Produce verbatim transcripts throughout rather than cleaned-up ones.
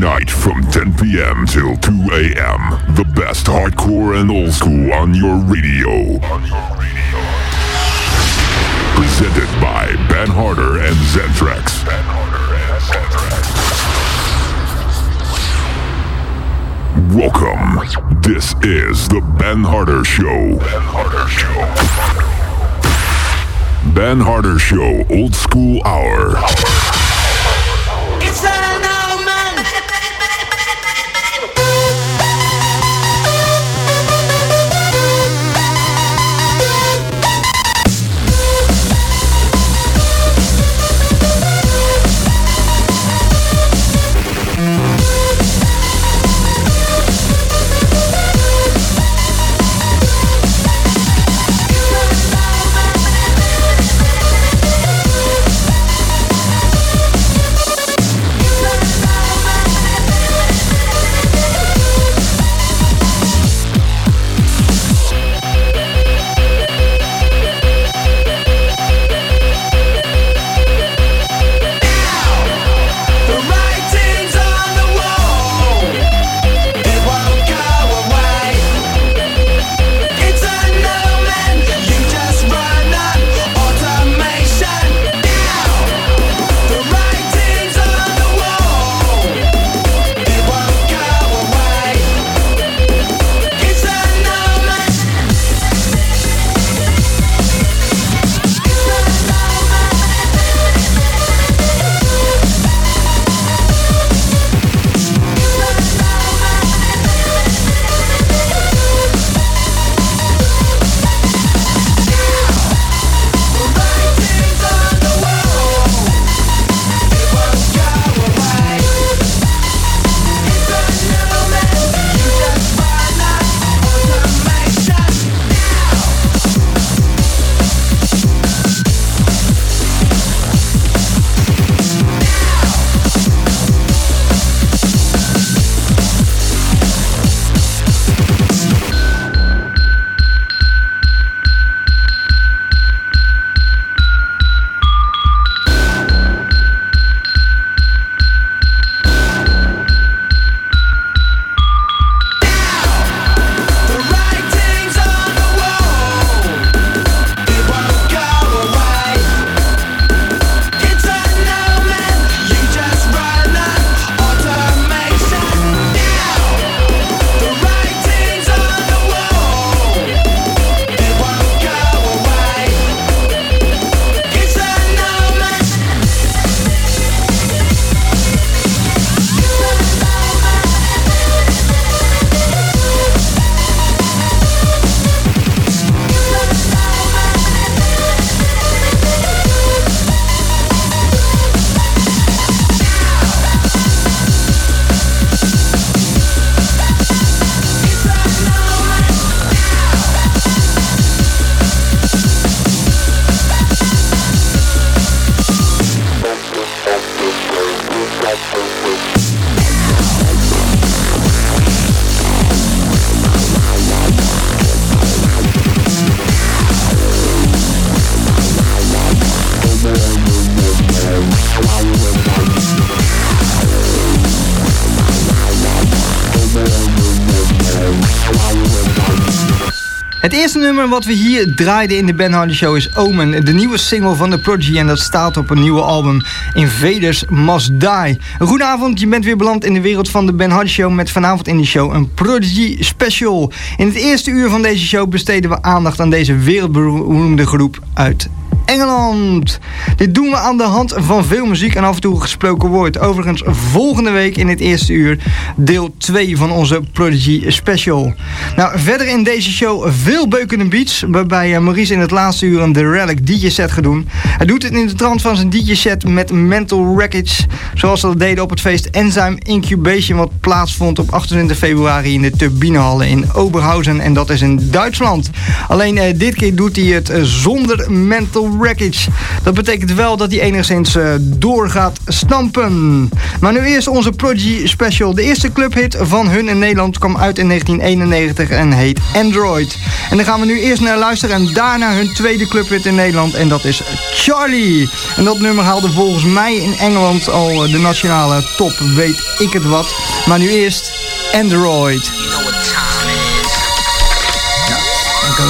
night from ten p.m. till two a.m. The best hardcore and old school on your radio. On your radio. Presented by Ben Harder and Zentrax. Ben Harder and Zentrax. Welcome. This is the Ben Harder Show. Ben Harder Show. Ben Harder Show Old School Hour. It's an old man. Het eerste nummer wat we hier draaiden in de Ben Harder Show is Omen, de nieuwe single van The Prodigy, en dat staat op een nieuwe album Invaders Must Die. Een goede avond, je bent weer beland in de wereld van de Ben Harder Show met vanavond in de show een Prodigy special. In het eerste uur van deze show besteden we aandacht aan deze wereldberoemde groep uit Engeland. Dit doen we aan de hand van veel muziek en af en toe gesproken woord. Overigens volgende week in het eerste uur deel twee van onze Prodigy special. Nou, verder in deze show veel beukende beats, waarbij Maurice in het laatste uur een The Relic D J set gaat doen. Hij doet het in de trant van zijn D J set met Mental Wreckage, zoals ze dat deden op het feest Enzyme Incubation, wat plaatsvond op achtentwintig februari in de Turbinehallen in Oberhausen, en dat is in Duitsland. Alleen uh, dit keer doet hij het uh, zonder Mental Wreckage. Dat betekent wel dat hij enigszins uh, door gaat stampen. Maar nu eerst onze Prodigy Special. De eerste clubhit van hun in Nederland kwam uit in negentien eenennegentig en heet Android. En daar gaan we nu eerst naar luisteren en daarna hun tweede clubhit in Nederland. En dat is Charlie. En dat nummer haalde volgens mij in Engeland al de nationale top, weet ik het wat. Maar nu eerst Android. You know what time it is. Ja, okay.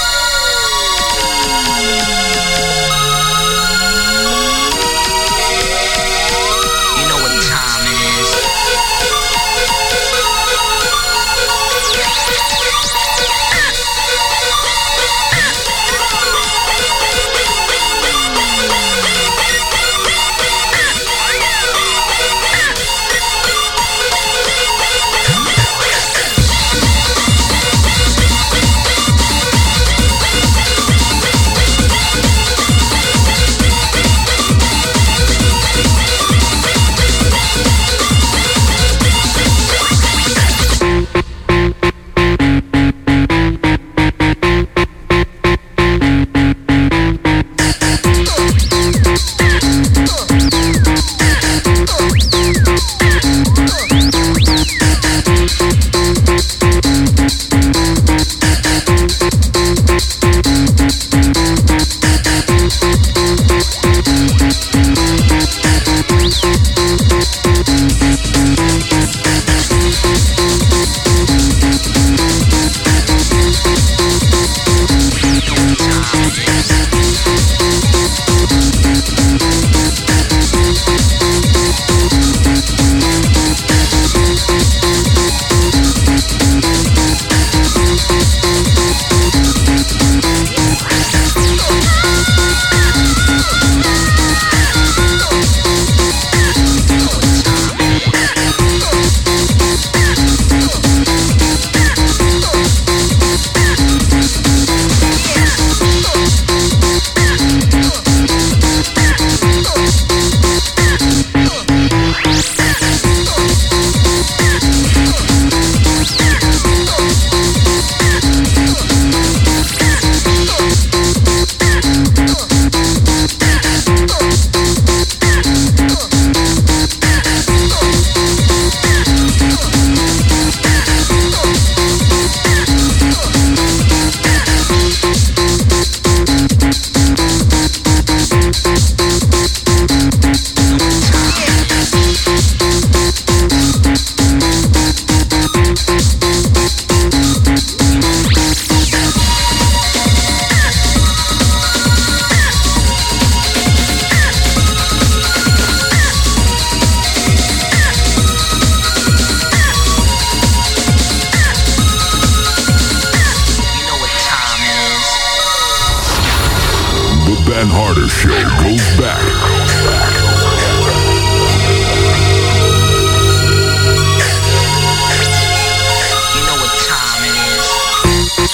Ben Harder Show goes back. You know what time it is.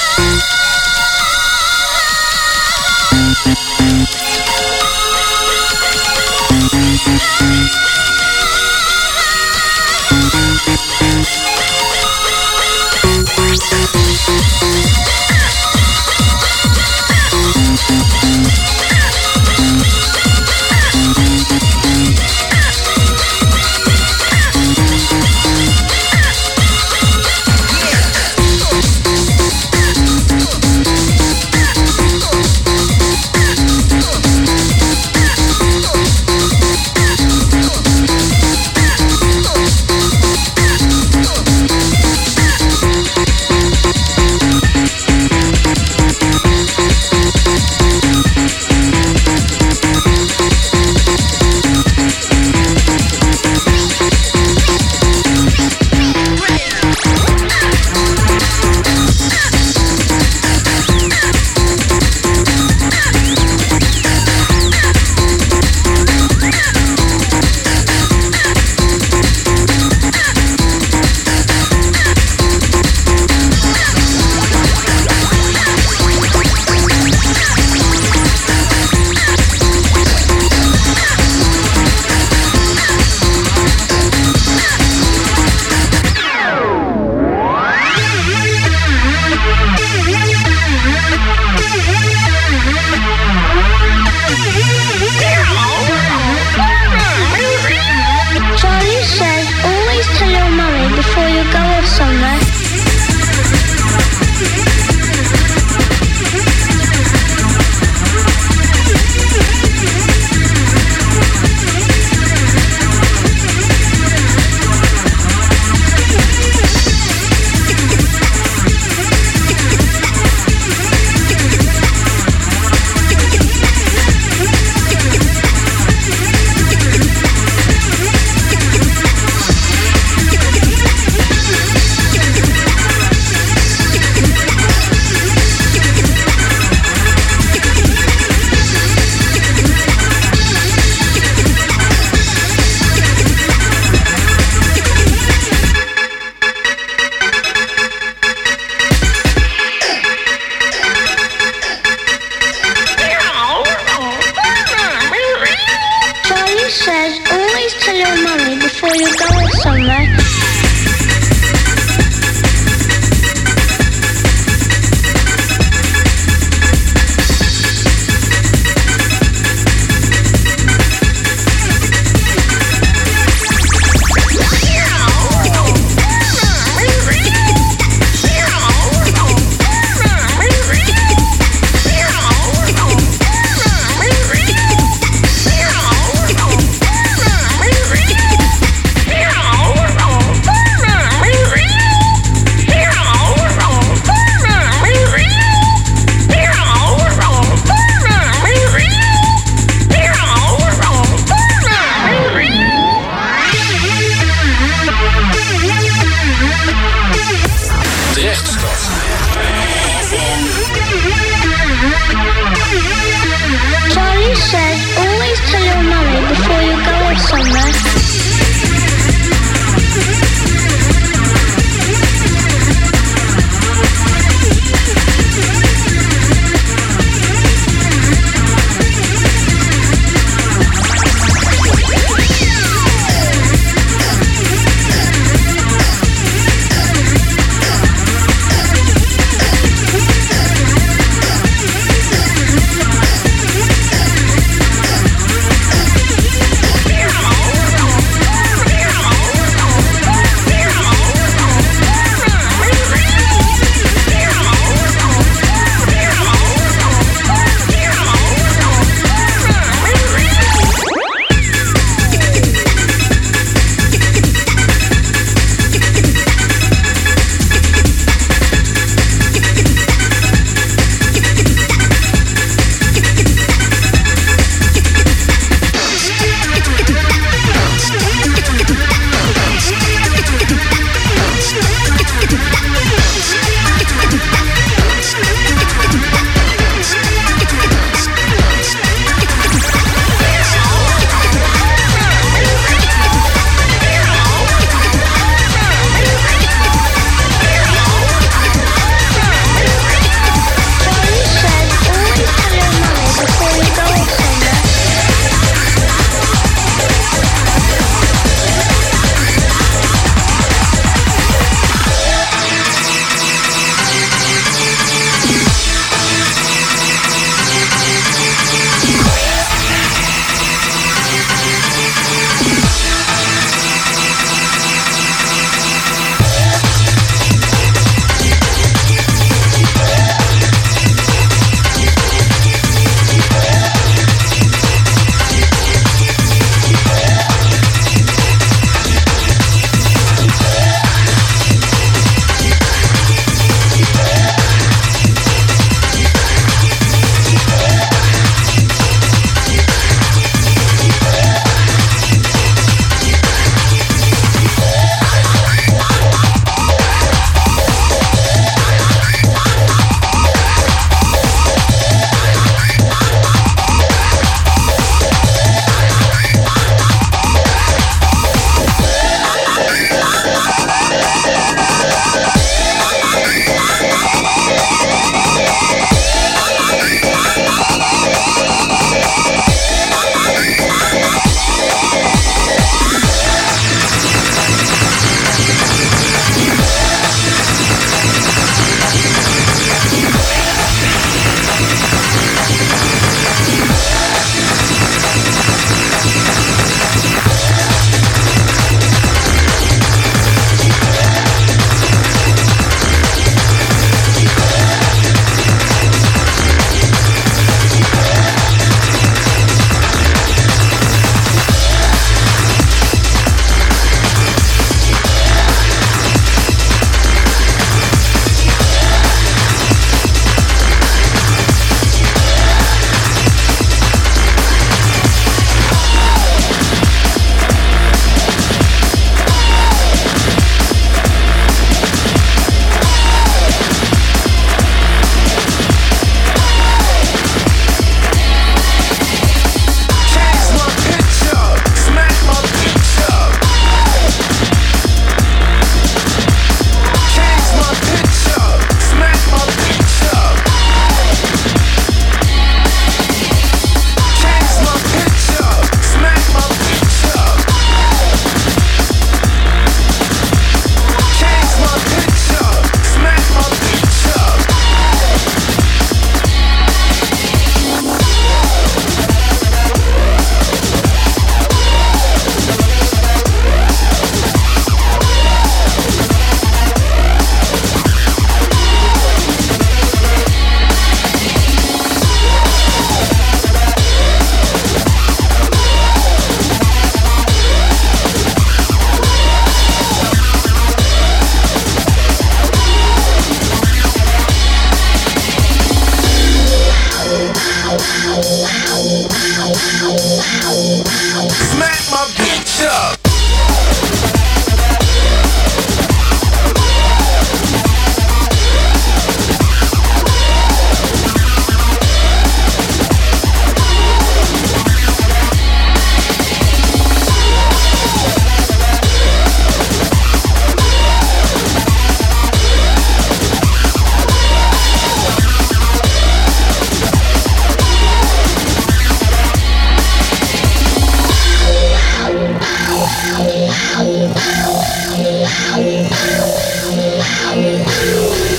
Charlie said, always tell your mummy before you go off somewhere.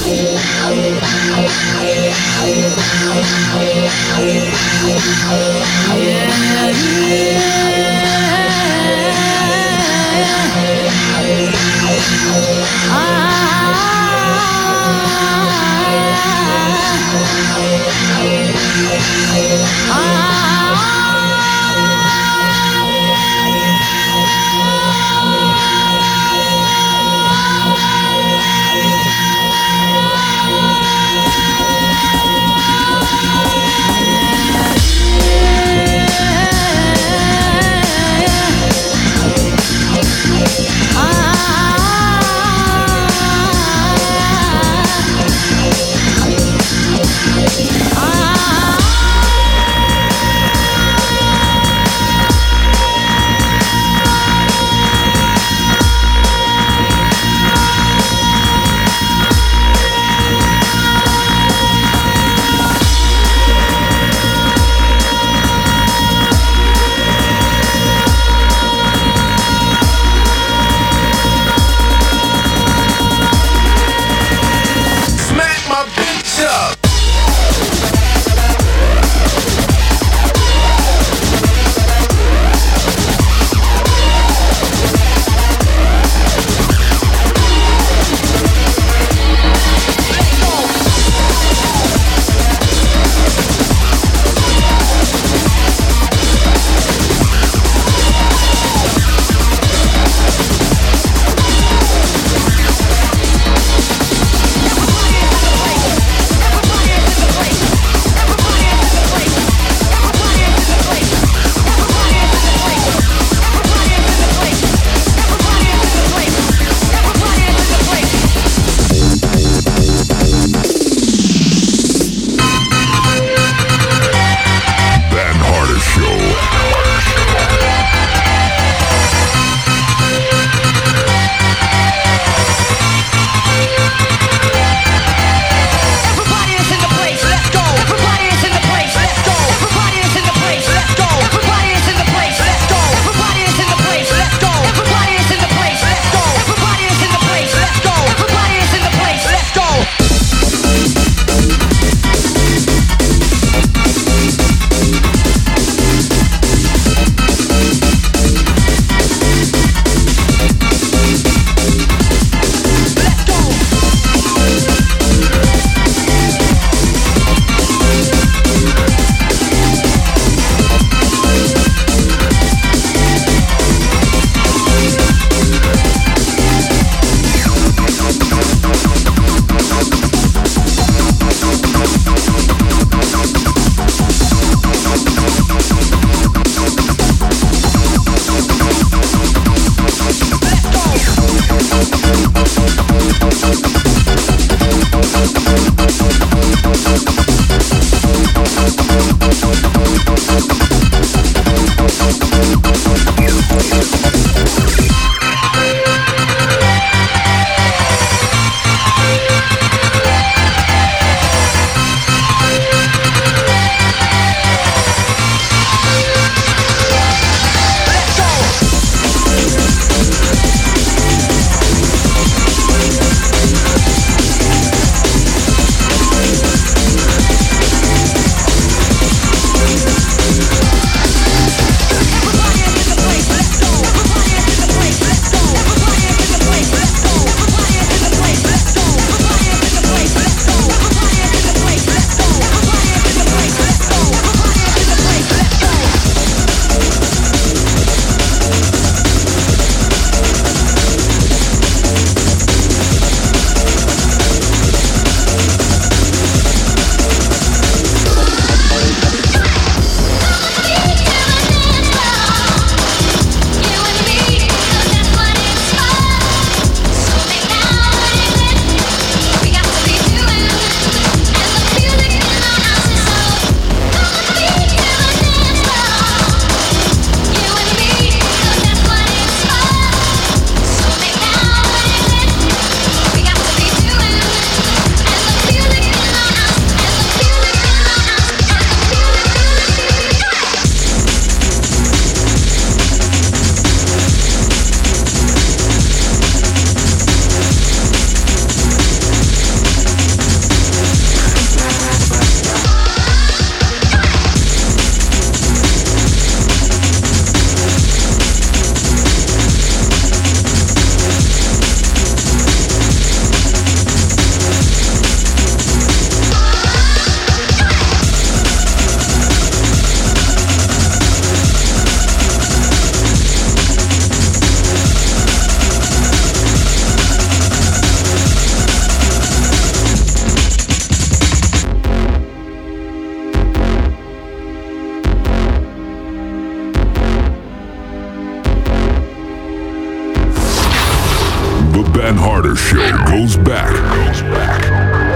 Yeah. After Show goes back. Goes back.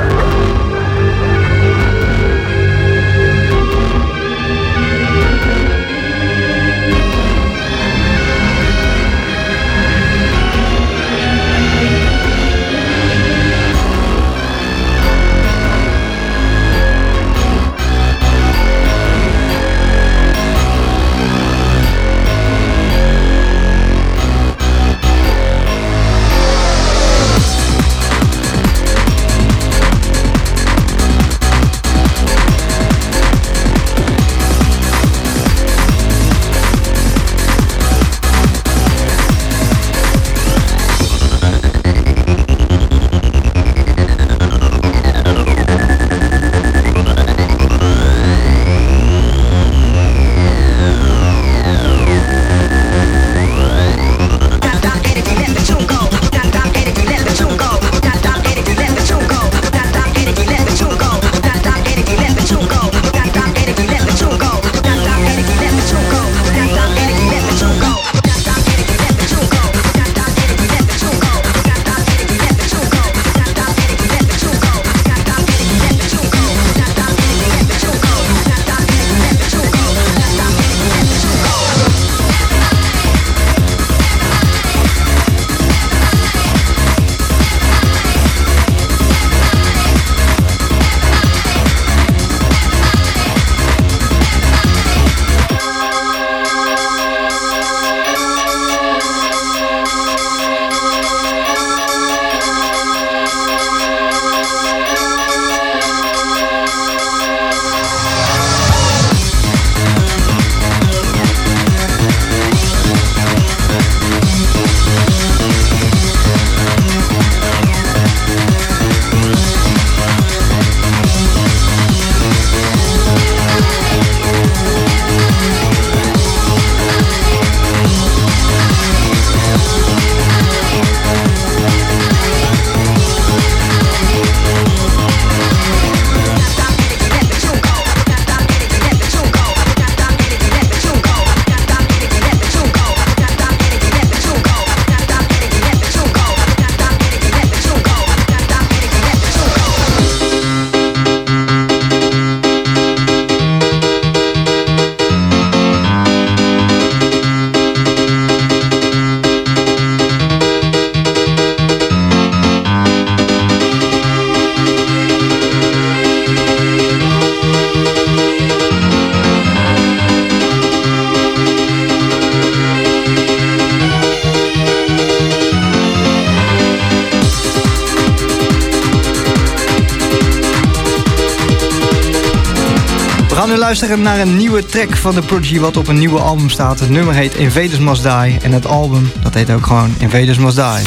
gaan nu luisteren naar een nieuwe track van The Prodigy wat op een nieuwe album staat. Het nummer heet Invaders Must Die en het album dat heet ook gewoon Invaders Must Die.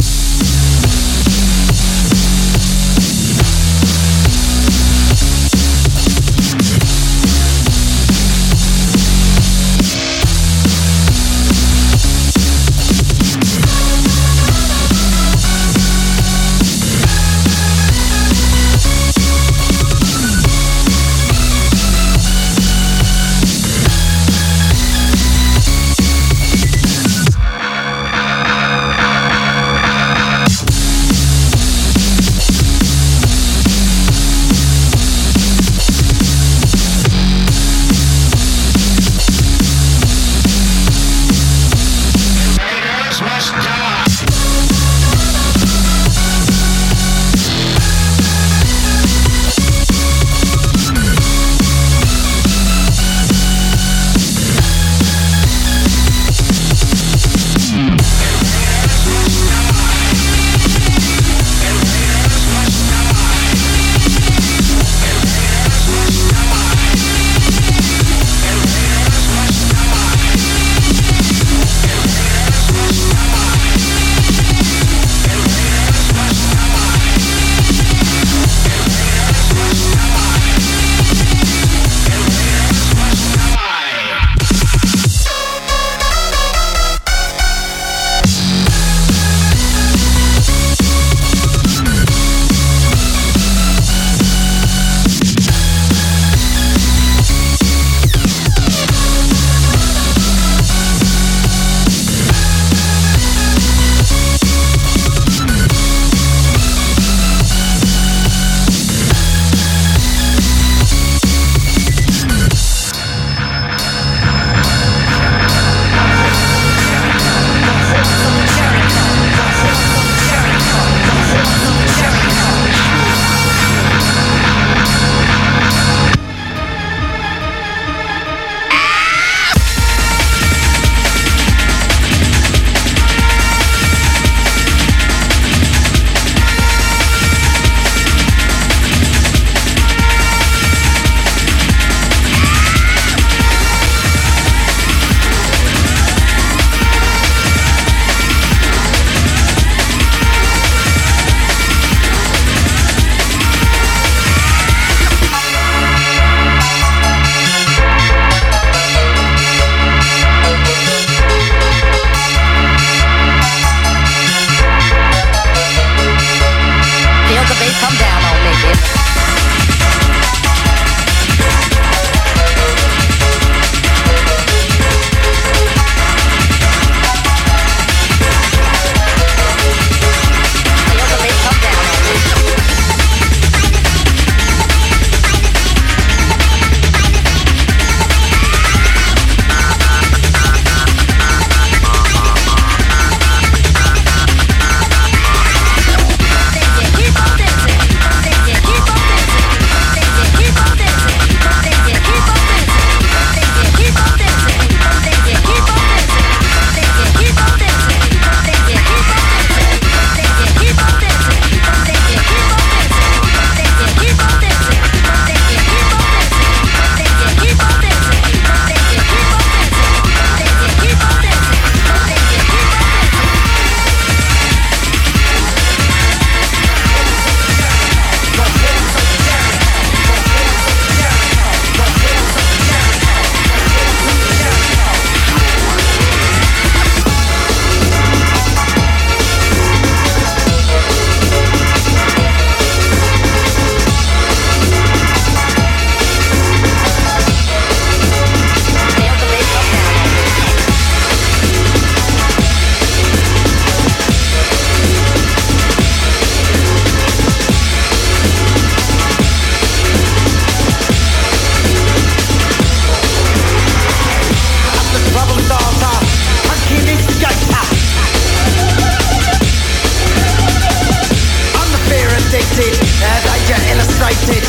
hated.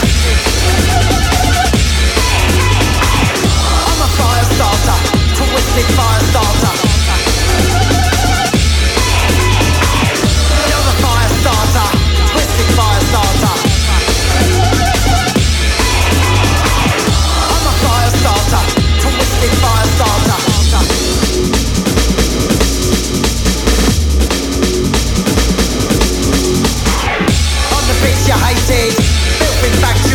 I'm a fire starter, twisted fire starter. You're a fire starter, twisted fire starter. I'm a fire starter, twisted fire starter. On the bitch you hated, filthy facts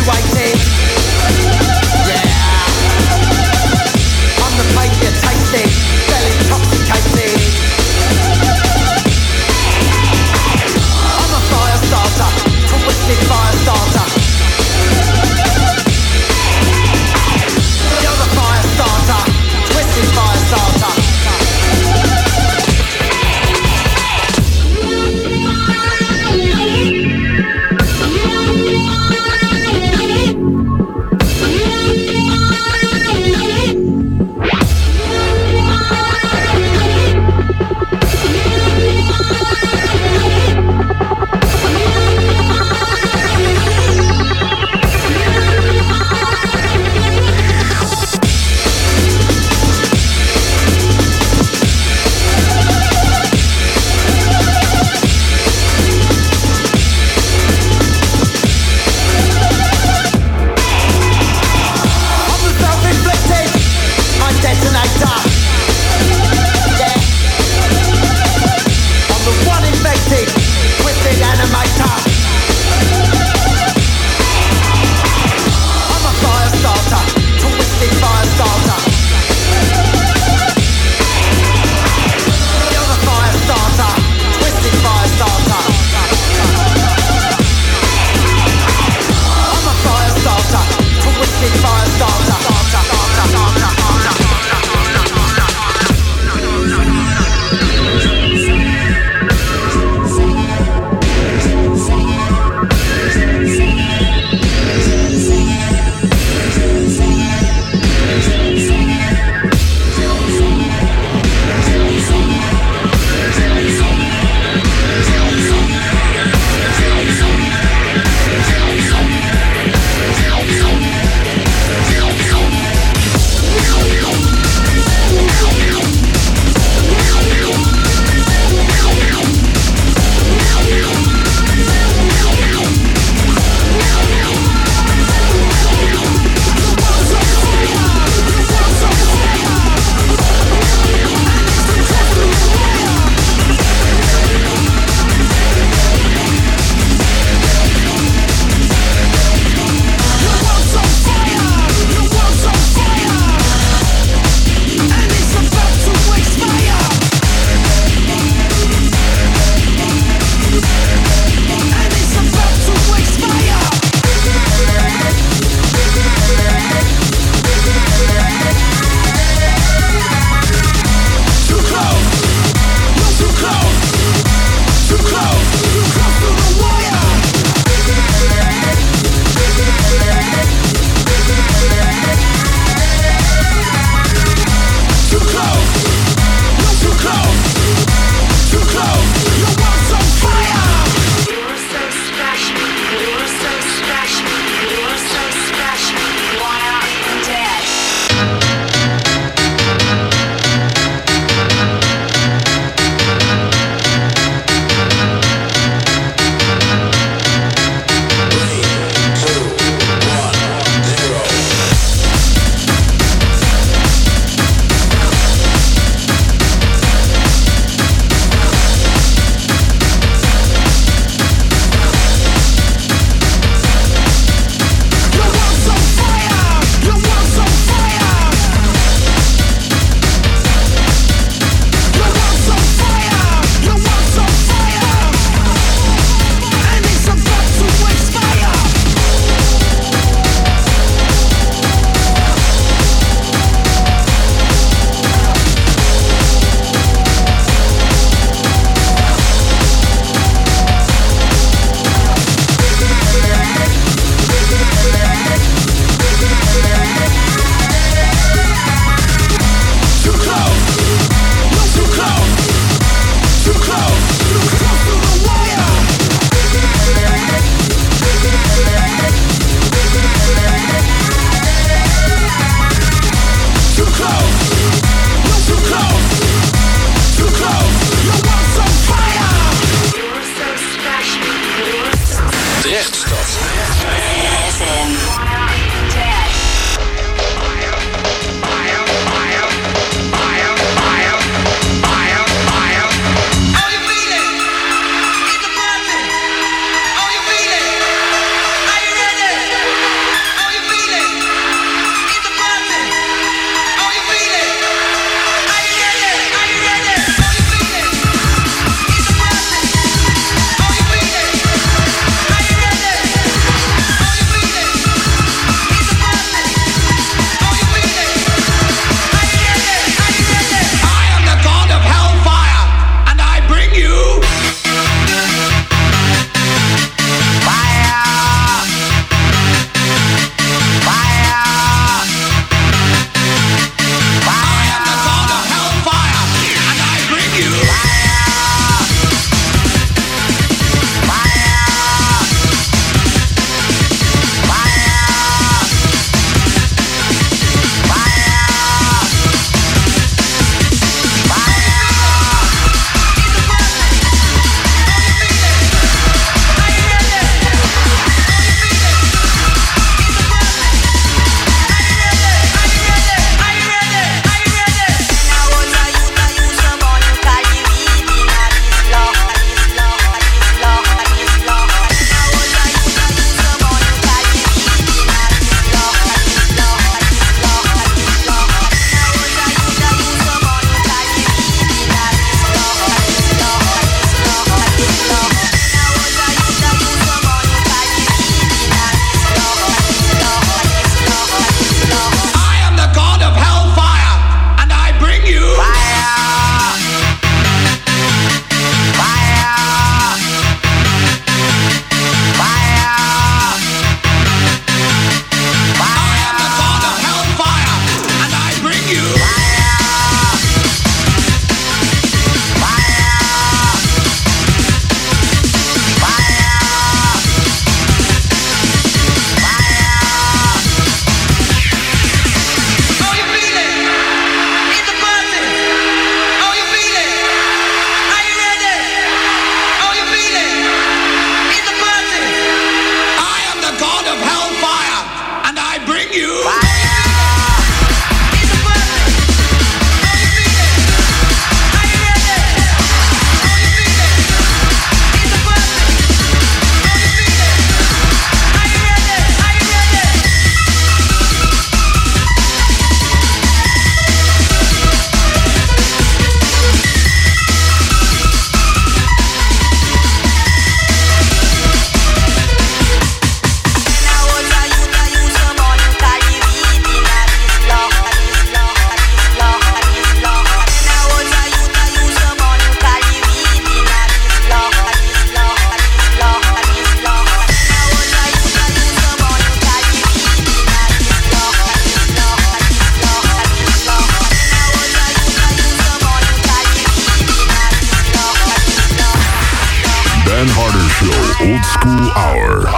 Show Old School Hour.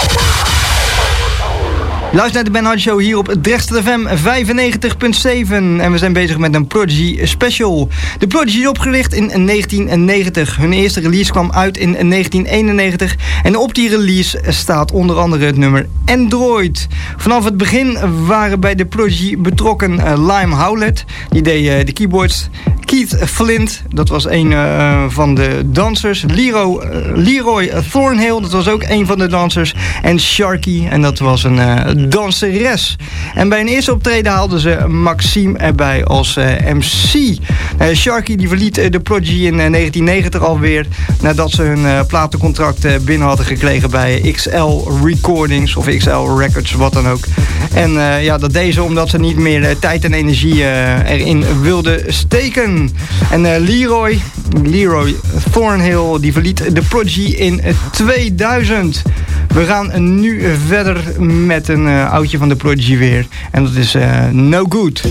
Luister naar de Ben Hardy Show hier op Drexel F M vijfennegentig komma zeven. En we zijn bezig met een Prodigy special. De Prodigy is opgericht in negentien negentig. Hun eerste release kwam uit in negentien eenennegentig. En op die release staat onder andere het nummer Android. Vanaf het begin waren bij de Prodigy betrokken uh, Lime Howlett. Die deed uh, de keyboards. Keith Flint, dat was een uh, van de dansers. Leroy, uh, Leroy Thornhill, dat was ook een van de dansers. En Sharky, en dat was een uh, danseres. En bij een eerste optreden haalden ze Maxime erbij als uh, M C. Uh, Sharky die verliet uh, de Prodigy in uh, negentien negentig alweer. Nadat ze hun uh, platencontract uh, binnen hadden gekregen bij X L Recordings of X L Records, wat dan ook. En uh, ja, dat deden ze omdat ze niet meer uh, tijd en energie uh, erin wilden steken. En uh, Leroy, Leroy Thornhill, die verliet de Prodigy in uh, tweeduizend. We gaan nu verder met een uh, oudje van de Prodigy weer. En dat is uh, No Good.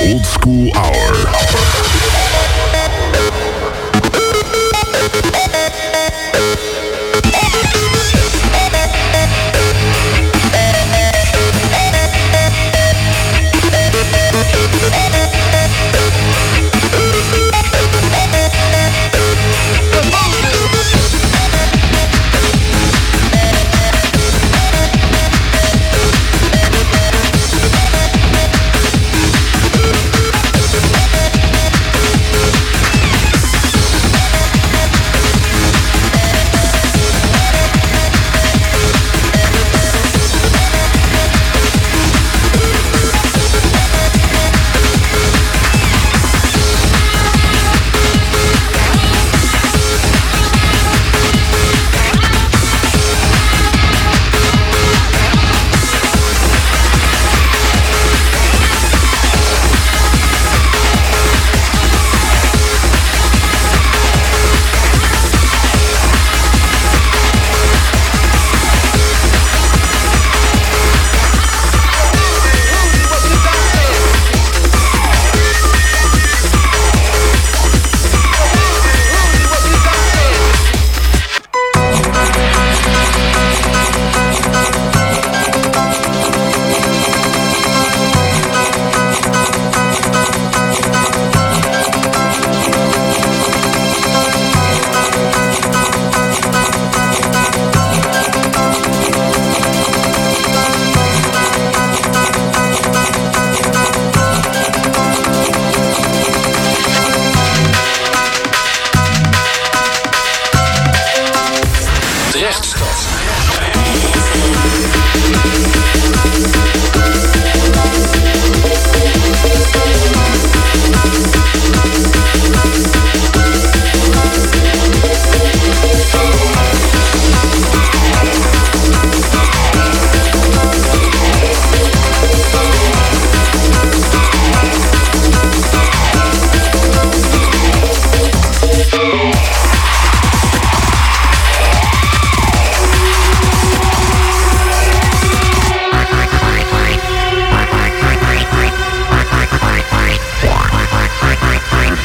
Old School Hour.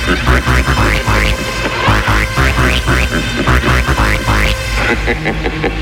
Ha ha ha ha.